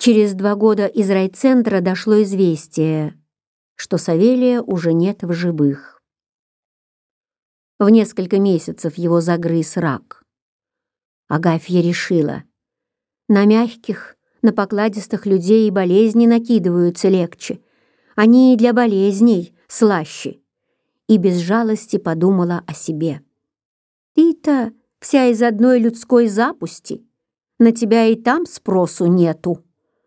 Через 2 года из райцентра дошло известие, что Савелия уже нет в живых. В несколько месяцев его загрыз рак. Агафья решила: на мягких, на покладистых людей и болезни накидываются легче, они и для болезней слаще. И без жалости подумала о себе. Ты-то вся из одной людской запусти, на тебя и там спросу нету.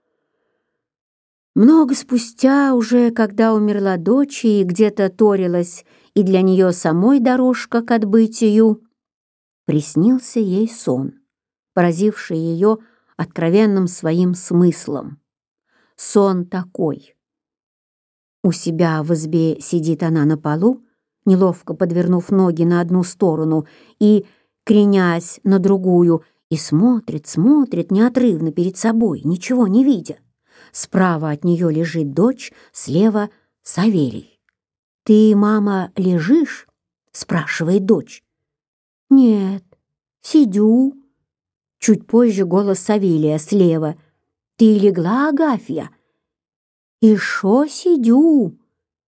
Много спустя, уже когда умерла дочь и где-то торилась и для нее самой дорожка к отбытию, приснился ей сон, поразивший ее откровенным своим смыслом. Сон такой. У себя в избе сидит она на полу, неловко подвернув ноги на одну сторону и кренясь на другую, и смотрит неотрывно перед собой, ничего не видя. Справа от нее лежит дочь, слева — Савелий. «Ты, мама, лежишь?» — спрашивает дочь. «Нет, сидю». Чуть позже голос Савелия слева. «Ты легла, Агафья?» «И шо сидю?»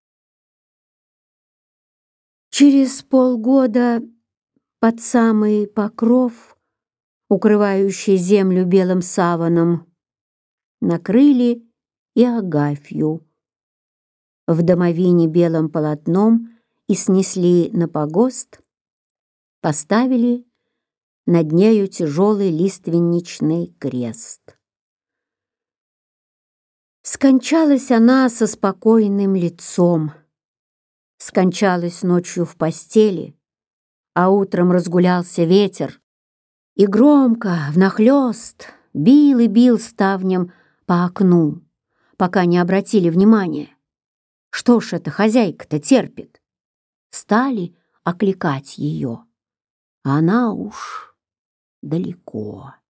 Через полгода под самый покров, укрывающий землю белым саваном, накрыли и Агафью. В домовине белым полотном и снесли на погост, поставили над нею тяжелый лиственничный крест. Скончалась она со спокойным лицом, скончалась ночью в постели, а утром разгулялся ветер и громко, внахлёст, бил и бил ставнем по окну, пока не обратили внимания. Что ж эта хозяйка-то терпит? Стали окликать ее, а она уж далеко.